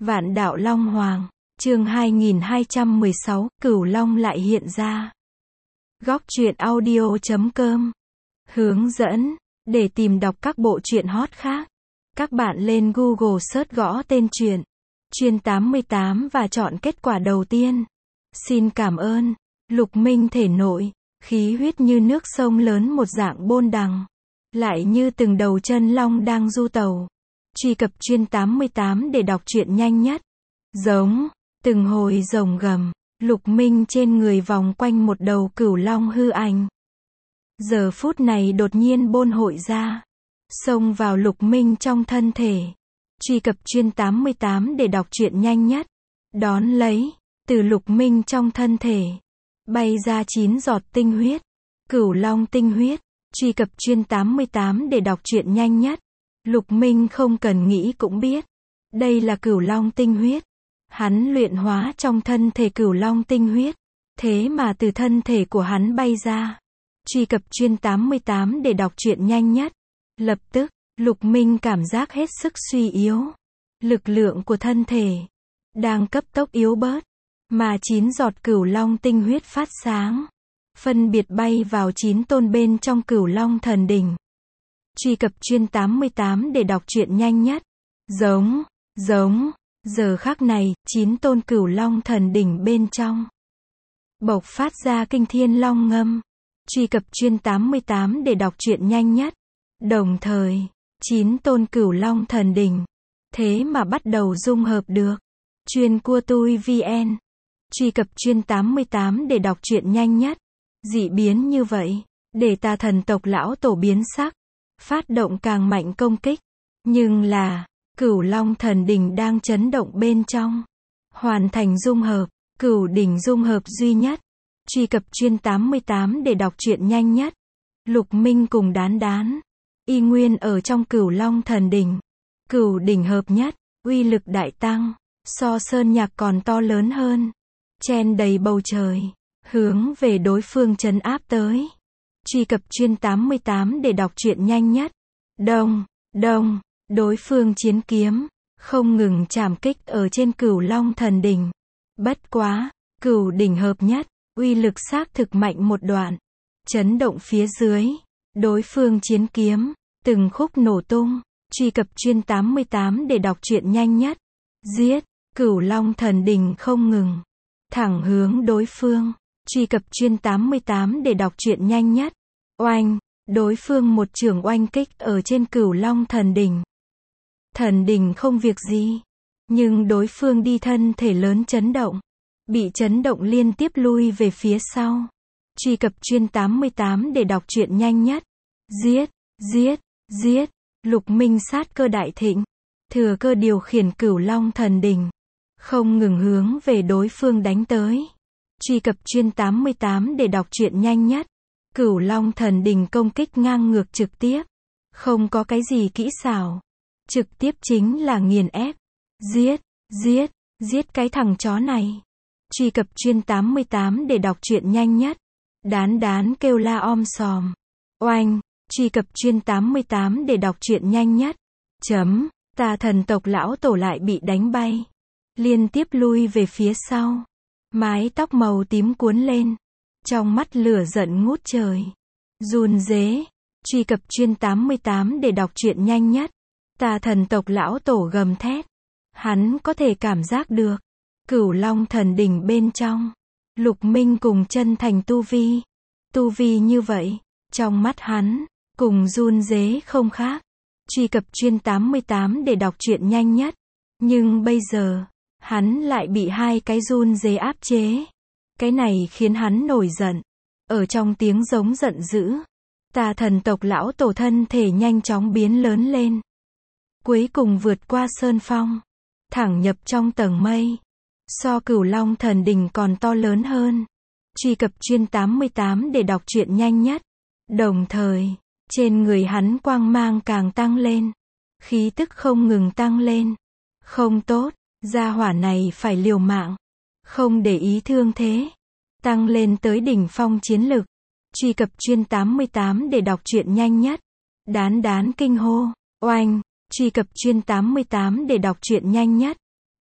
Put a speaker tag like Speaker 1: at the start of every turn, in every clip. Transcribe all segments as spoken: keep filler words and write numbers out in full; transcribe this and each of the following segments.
Speaker 1: Vạn đạo Long Hoàng, chương hai nghìn hai trăm mười sáu, Cửu Long lại hiện ra. Góc truyện audio chấm com. Hướng dẫn, để tìm đọc các bộ truyện hot khác, các bạn lên Google search gõ tên truyện, Truyện tám mươi tám và chọn kết quả đầu tiên. Xin cảm ơn. Lục Minh thể nội, khí huyết như nước sông lớn một dạng bôn đằng, lại như từng đầu chân long đang du tàu. Truy cập Truyện tám mươi tám để đọc truyện nhanh nhất. Giống, từng hồi rồng gầm, Lục Minh trên người vòng quanh một đầu cửu long hư ảnh. Giờ phút này đột nhiên bôn hội ra, xông vào Lục Minh trong thân thể. Truy cập Truyện tám mươi tám để đọc truyện nhanh nhất. Đón lấy, từ Lục Minh trong thân thể, bay ra chín giọt tinh huyết, cửu long tinh huyết. Truy cập Truyện tám mươi tám để đọc truyện nhanh nhất. Lục Minh không cần nghĩ cũng biết, đây là cửu long tinh huyết. Hắn luyện hóa trong thân thể cửu long tinh huyết, thế mà từ thân thể của hắn bay ra. Truy cập Truyện tám mươi tám để đọc truyện nhanh nhất. Lập tức, Lục Minh cảm giác hết sức suy yếu. Lực lượng của thân thể đang cấp tốc yếu bớt, mà chín giọt cửu long tinh huyết phát sáng, phân biệt bay vào chín tôn bên trong cửu long thần đỉnh. Truy cập Truyện tám mươi tám để đọc truyện nhanh nhất. Giống, giống, giờ khắc này, chín tôn cửu long thần đỉnh bên trong bộc phát ra kinh thiên long ngâm. Truy cập Truyện tám mươi tám để đọc truyện nhanh nhất. Đồng thời, chín tôn cửu long thần đỉnh, thế mà bắt đầu dung hợp được. Chuyên cua tui vn. Truy cập Truyện tám mươi tám để đọc truyện nhanh nhất. Dị biến như vậy, để ta thần tộc lão tổ biến sắc, phát động càng mạnh công kích. Nhưng là, cửu long thần đỉnh đang chấn động bên trong, hoàn thành dung hợp, cửu đỉnh dung hợp duy nhất. Truy cập Truyện tám mươi tám để đọc truyện nhanh nhất. Lục Minh cùng đán đán, y nguyên ở trong cửu long thần đỉnh. Cửu đỉnh hợp nhất, uy lực đại tăng, so sơn nhạc còn to lớn hơn, chen đầy bầu trời, hướng về đối phương trấn áp tới. Truy cập Truyện tám mươi tám để đọc truyện nhanh nhất. Đông, đông, đối phương chiến kiếm không ngừng chạm kích ở trên cửu long thần đỉnh. Bất quá, cửu đỉnh hợp nhất, uy lực xác thực mạnh một đoạn, chấn động phía dưới, đối phương chiến kiếm từng khúc nổ tung. Truy cập Truyện tám mươi tám để đọc truyện nhanh nhất. Giết, cửu long thần đỉnh không ngừng, thẳng hướng đối phương. Truy cập Truyện tám mươi tám để đọc truyện nhanh nhất. Oanh, đối phương một chưởng oanh kích ở trên cửu long thần đỉnh. Thần đỉnh không việc gì, nhưng đối phương đi thân thể lớn chấn động, bị chấn động liên tiếp lui về phía sau. Truy cập Truyện tám mươi tám để đọc truyện nhanh nhất. Giết, giết, giết, Lục Minh sát cơ đại thịnh, thừa cơ điều khiển cửu long thần đỉnh, không ngừng hướng về đối phương đánh tới. Truy cập Truyện tám mươi tám để đọc truyện nhanh nhất. Cửu long thần đỉnh công kích ngang ngược trực tiếp, không có cái gì kỹ xảo, trực tiếp chính là nghiền ép. Giết, giết, giết cái thằng chó này. Truy cập Truyện tám mươi tám để đọc truyện nhanh nhất. Đán đán kêu la om sòm. Oanh, truy cập Truyện tám mươi tám để đọc truyện nhanh nhất. Chấm, ta thần tộc lão tổ lại bị đánh bay, liên tiếp lui về phía sau. Mái tóc màu tím cuốn lên, trong mắt lửa giận ngút trời, run rế. Truy cập Truyện tám mươi tám để đọc truyện nhanh nhất. Ta thần tộc lão tổ gầm thét, hắn có thể cảm giác được cửu long thần đỉnh bên trong Lục Minh cùng chân thành tu vi. Tu vi như vậy, trong mắt hắn, cùng run rế không khác. Truy cập Truyện tám mươi tám để đọc truyện nhanh nhất. Nhưng bây giờ, hắn lại bị hai cái run rế áp chế. Cái này khiến hắn nổi giận. Ở trong tiếng giống giận dữ, ta thần tộc lão tổ thân thể nhanh chóng biến lớn lên, cuối cùng vượt qua sơn phong, thẳng nhập trong tầng mây, so cửu long thần đỉnh còn to lớn hơn. Truy cập Truyện tám mươi tám để đọc truyện nhanh nhất. Đồng thời, trên người hắn quang mang càng tăng lên, khí tức không ngừng tăng lên. Không tốt, gia hỏa này phải liều mạng, không để ý thương thế, tăng lên tới đỉnh phong chiến lực. Truy cập Truyện tám mươi tám để đọc truyện nhanh nhất. Đán đán kinh hô. Oanh, truy cập Truyện tám mươi tám để đọc truyện nhanh nhất.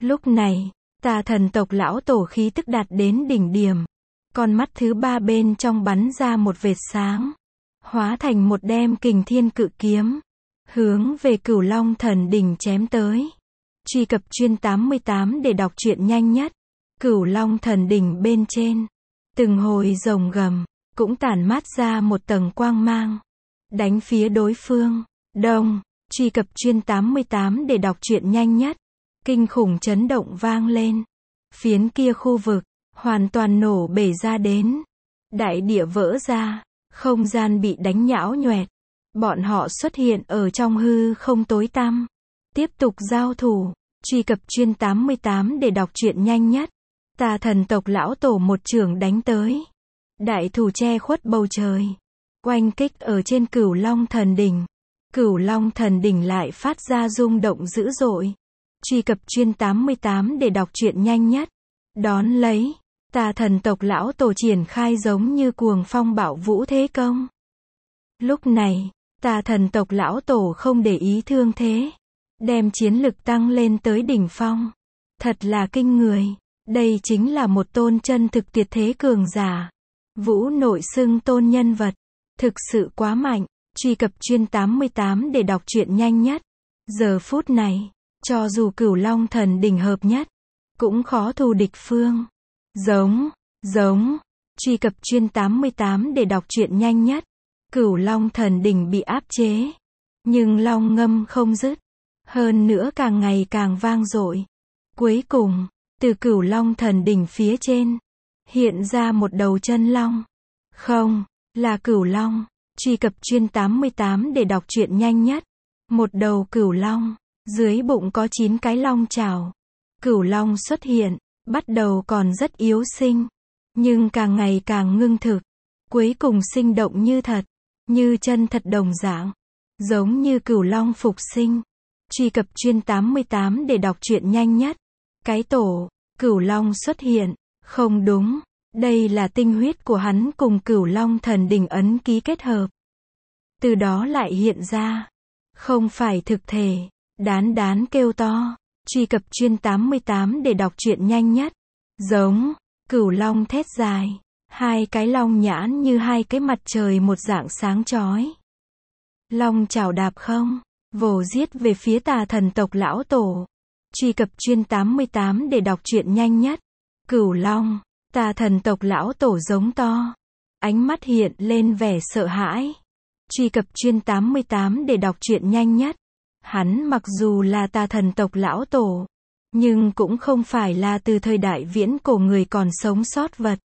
Speaker 1: Lúc này, tà thần tộc lão tổ khí tức đạt đến đỉnh điểm. Con mắt thứ ba bên trong bắn ra một vệt sáng. Hóa thành một đem kình thiên cự kiếm. Hướng về Cửu Long Thần Đỉnh chém tới. Truy cập chuyên tám mươi tám để đọc truyện nhanh nhất. Cửu Long Thần Đỉnh bên trên. Từng hồi rồng gầm. Cũng tản mát ra một tầng quang mang. Đánh phía đối phương. Đông. Truy cập chuyên tám mươi tám để đọc truyện nhanh nhất. Kinh khủng chấn động vang lên. Phiến kia khu vực. Hoàn toàn nổ bể ra đến. Đại địa vỡ ra. Không gian bị đánh nhão nhoẹt. Bọn họ xuất hiện ở trong hư không tối tăm. Tiếp tục giao thủ. Truy cập chuyên tám mươi tám để đọc truyện nhanh nhất. Tà thần tộc lão tổ một chưởng đánh tới. Đại thủ che khuất bầu trời. Oanh kích ở trên Cửu Long Thần Đỉnh. Cửu Long Thần Đỉnh lại phát ra rung động dữ dội. Truy cập chuyên tám mươi tám để đọc truyện nhanh nhất. Đón lấy. Tà thần tộc lão tổ triển khai giống như cuồng phong bạo vũ thế công. Lúc này, tà thần tộc lão tổ không để ý thương thế. Đem chiến lực tăng lên tới đỉnh phong. Thật là kinh người. Đây chính là một tôn chân thực tuyệt thế cường giả. Vũ nội xưng tôn nhân vật. Thực sự quá mạnh. Truy cập chuyên tám mươi tám để đọc truyện nhanh nhất. Giờ phút này, cho dù Cửu Long Thần Đỉnh hợp nhất, cũng khó thù địch phương. Giống, giống. Truy cập chuyên tám mươi tám để đọc truyện nhanh nhất. Cửu Long Thần Đỉnh bị áp chế. Nhưng long ngâm không dứt. Hơn nữa càng ngày càng vang dội. Cuối cùng, từ Cửu Long Thần Đỉnh phía trên, hiện ra một đầu chân long. Không, là cửu long. Truy cập chuyên tám mươi tám để đọc truyện nhanh nhất. Một đầu cửu long. Dưới bụng có chín cái long chảo. Cửu long xuất hiện. Bắt đầu còn rất yếu sinh. Nhưng càng ngày càng ngưng thực. Cuối cùng sinh động như thật. Như chân thật đồng dạng. Giống như cửu long phục sinh. Truy cập chuyên tám mươi tám để đọc truyện nhanh nhất. Cái tổ. Cửu long xuất hiện. Không đúng. Đây là tinh huyết của hắn cùng Cửu Long Thần Đỉnh ấn ký kết hợp. Từ đó lại hiện ra. Không phải thực thể. Đán đán kêu to. Truy cập chuyên tám mươi tám để đọc truyện nhanh nhất. Giống. Cửu long thét dài. Hai cái long nhãn như hai cái mặt trời một dạng sáng chói. Long chảo đạp không. Vồ giết về phía tà thần tộc lão tổ. Truy cập chuyên tám mươi tám để đọc truyện nhanh nhất. Cửu long. Tà thần tộc lão tổ giống to. Ánh mắt hiện lên vẻ sợ hãi. Truy cập chuyên tám mươi tám để đọc truyện nhanh nhất. Hắn mặc dù là tà thần tộc lão tổ, nhưng cũng không phải là từ thời đại viễn cổ người còn sống sót vật,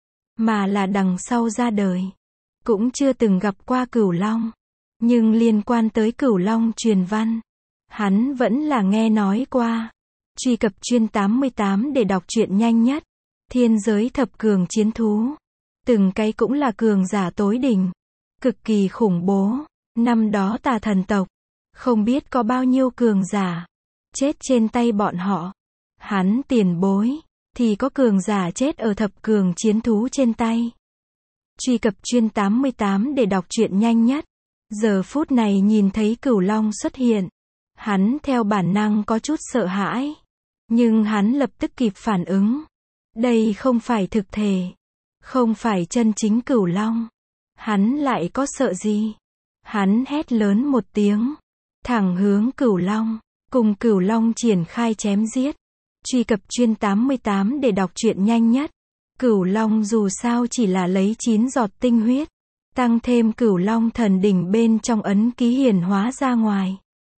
Speaker 1: mà là đằng sau ra đời. Cũng chưa từng gặp qua cửu long, nhưng liên quan tới cửu long truyền văn, hắn vẫn là nghe nói qua. Truy cập chuyên tám mươi tám để đọc truyện nhanh nhất. Thiên giới thập cường chiến thú. Từng cái cũng là cường giả tối đỉnh. Cực kỳ khủng bố. Năm đó tà thần tộc. Không biết có bao nhiêu cường giả. Chết trên tay bọn họ. Hắn tiền bối. Thì có cường giả chết ở thập cường chiến thú trên tay. Truy cập chuyên tám mươi tám để đọc truyện nhanh nhất. Giờ phút này nhìn thấy cửu long xuất hiện. Hắn theo bản năng có chút sợ hãi. Nhưng hắn lập tức kịp phản ứng. Đây không phải thực thể. Không phải chân chính cửu long. Hắn lại có sợ gì? Hắn hét lớn một tiếng. Thẳng hướng cửu long. Cùng cửu long triển khai chém giết. Truy cập chuyên tám mươi tám để đọc truyện nhanh nhất. Cửu long dù sao chỉ là lấy chín giọt tinh huyết. Tăng thêm cửu long thần đỉnh bên trong ấn ký hiển hóa ra ngoài.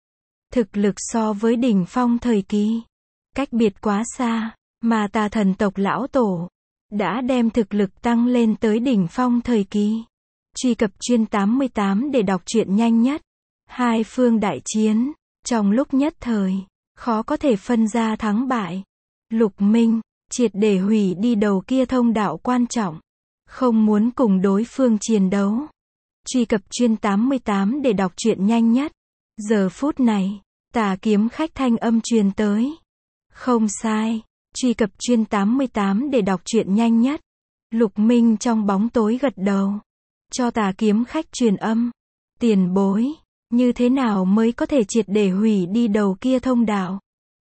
Speaker 1: Thực lực so với đỉnh phong thời kỳ. Cách biệt quá xa. Mà tà thần tộc lão tổ. Đã đem thực lực tăng lên tới đỉnh phong thời kỳ. Truy cập chuyên tám mươi tám để đọc truyện nhanh nhất. Hai phương đại chiến. Trong lúc nhất thời. Khó có thể phân ra thắng bại. Lục Minh. Triệt để hủy đi đầu kia thông đạo quan trọng. Không muốn cùng đối phương chiến đấu. Truy cập chuyên tám mươi tám để đọc truyện nhanh nhất. Giờ phút này. Tà kiếm khách thanh âm truyền tới. Không sai. Truy cập chuyên tám mươi tám để đọc truyện nhanh nhất. Lục Minh trong bóng tối gật đầu. Cho tà kiếm khách truyền âm. Tiền bối. Như thế nào mới có thể triệt để hủy đi đầu kia thông đạo?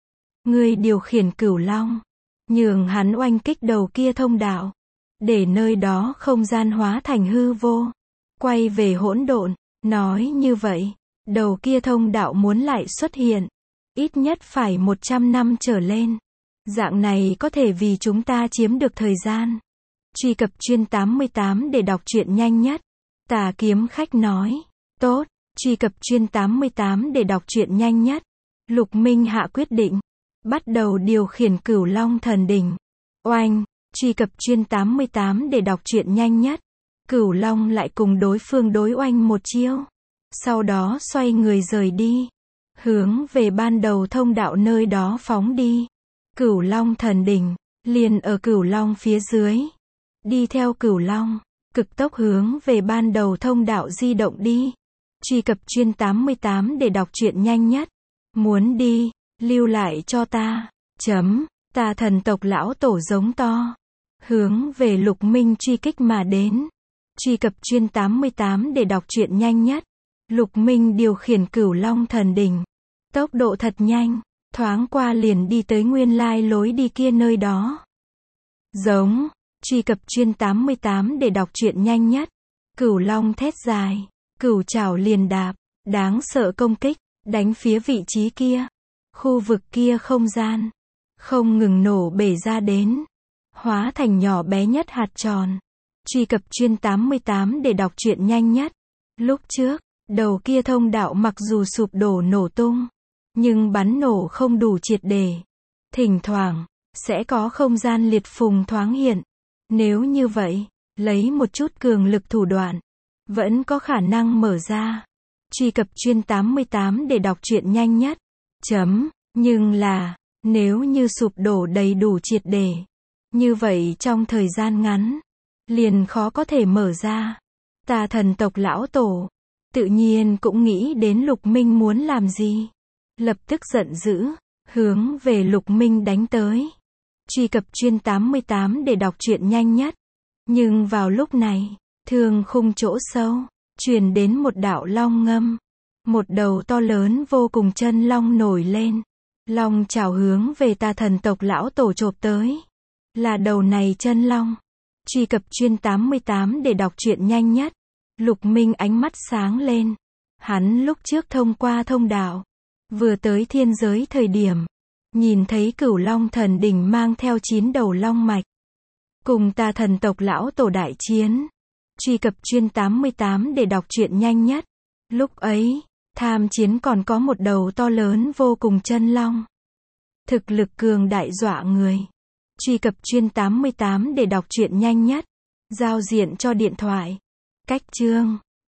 Speaker 1: Ngươi điều khiển Cửu Long, nhường hắn oanh kích đầu kia thông đạo, để nơi đó không gian hóa thành hư vô, quay về hỗn độn. Nói như vậy, đầu kia thông đạo muốn lại xuất hiện, ít nhất phải một trăm năm trở lên. Dạng này có thể vì chúng ta chiếm được thời gian. Truy cập chuyên tám mươi tám để đọc truyện nhanh nhất. Tà kiếm khách nói, tốt, truy cập chuyên tám mươi tám để đọc truyện nhanh nhất. Lục Minh hạ quyết định, bắt đầu điều khiển Cửu Long thần đỉnh. Oanh, truy cập chuyên tám mươi tám để đọc truyện nhanh nhất. Cửu Long lại cùng đối phương đối oanh một chiêu. Sau đó xoay người rời đi, hướng về ban đầu thông đạo nơi đó phóng đi. Cửu Long thần đỉnh, liền ở Cửu Long phía dưới. Đi theo Cửu Long, cực tốc hướng về ban đầu thông đạo di động đi. Truy cập chuyên tám mươi tám để đọc truyện nhanh nhất. Muốn đi, lưu lại cho ta. Chấm, Tà thần tộc lão tổ giống to. Hướng về Lục Minh truy kích mà đến. Truy cập chuyên tám mươi tám để đọc truyện nhanh nhất. Lục Minh điều khiển Cửu Long thần đỉnh. Tốc độ thật nhanh, thoáng qua liền đi tới nguyên lai lối đi kia nơi đó. Giống, truy cập chuyên tám mươi tám để đọc truyện nhanh nhất. Cửu Long thét dài, cửu trảo liền đạp, đáng sợ công kích, đánh phía vị trí kia. Khu vực kia không gian, không ngừng nổ bể ra đến, hóa thành nhỏ bé nhất hạt tròn. Truy cập chuyên tám mươi tám để đọc truyện nhanh nhất. Lúc trước, đầu kia thông đạo mặc dù sụp đổ nổ tung, nhưng bắn nổ không đủ triệt để. Thỉnh thoảng, sẽ có không gian liệt phùng thoáng hiện. Nếu như vậy, lấy một chút cường lực thủ đoạn, vẫn có khả năng mở ra. Truy cập chuyên tám mươi tám để đọc truyện nhanh nhất. Chấm, nhưng là, nếu như sụp đổ đầy đủ triệt để, như vậy trong thời gian ngắn, liền khó có thể mở ra. Tà thần tộc lão tổ, tự nhiên cũng nghĩ đến Lục Minh muốn làm gì. Lập tức giận dữ, hướng về Lục Minh đánh tới. Truy cập chuyên tám mươi tám để đọc truyện nhanh nhất. Nhưng vào lúc này, thương khung chỗ sâu, truyền đến một đạo long ngâm. Một đầu to lớn vô cùng chân long nổi lên. Long chảo hướng về tà thần tộc lão tổ chộp tới. Là đầu này chân long. Truy cập chuyên tám mươi tám để đọc truyện nhanh nhất. Lục Minh ánh mắt sáng lên. Hắn lúc trước thông qua thông đạo, vừa tới thiên giới thời điểm, nhìn thấy Cửu Long thần đỉnh mang theo chín đầu long mạch, cùng tà thần tộc lão tổ đại chiến. Truy cập chuyên tám mươi tám để đọc truyện nhanh nhất. Lúc ấy, tham chiến còn có một đầu to lớn vô cùng chân long. Thực lực cường đại dọa người. Truy cập chuyên tám mươi tám để đọc truyện nhanh nhất. Giao diện cho điện thoại. Cách chương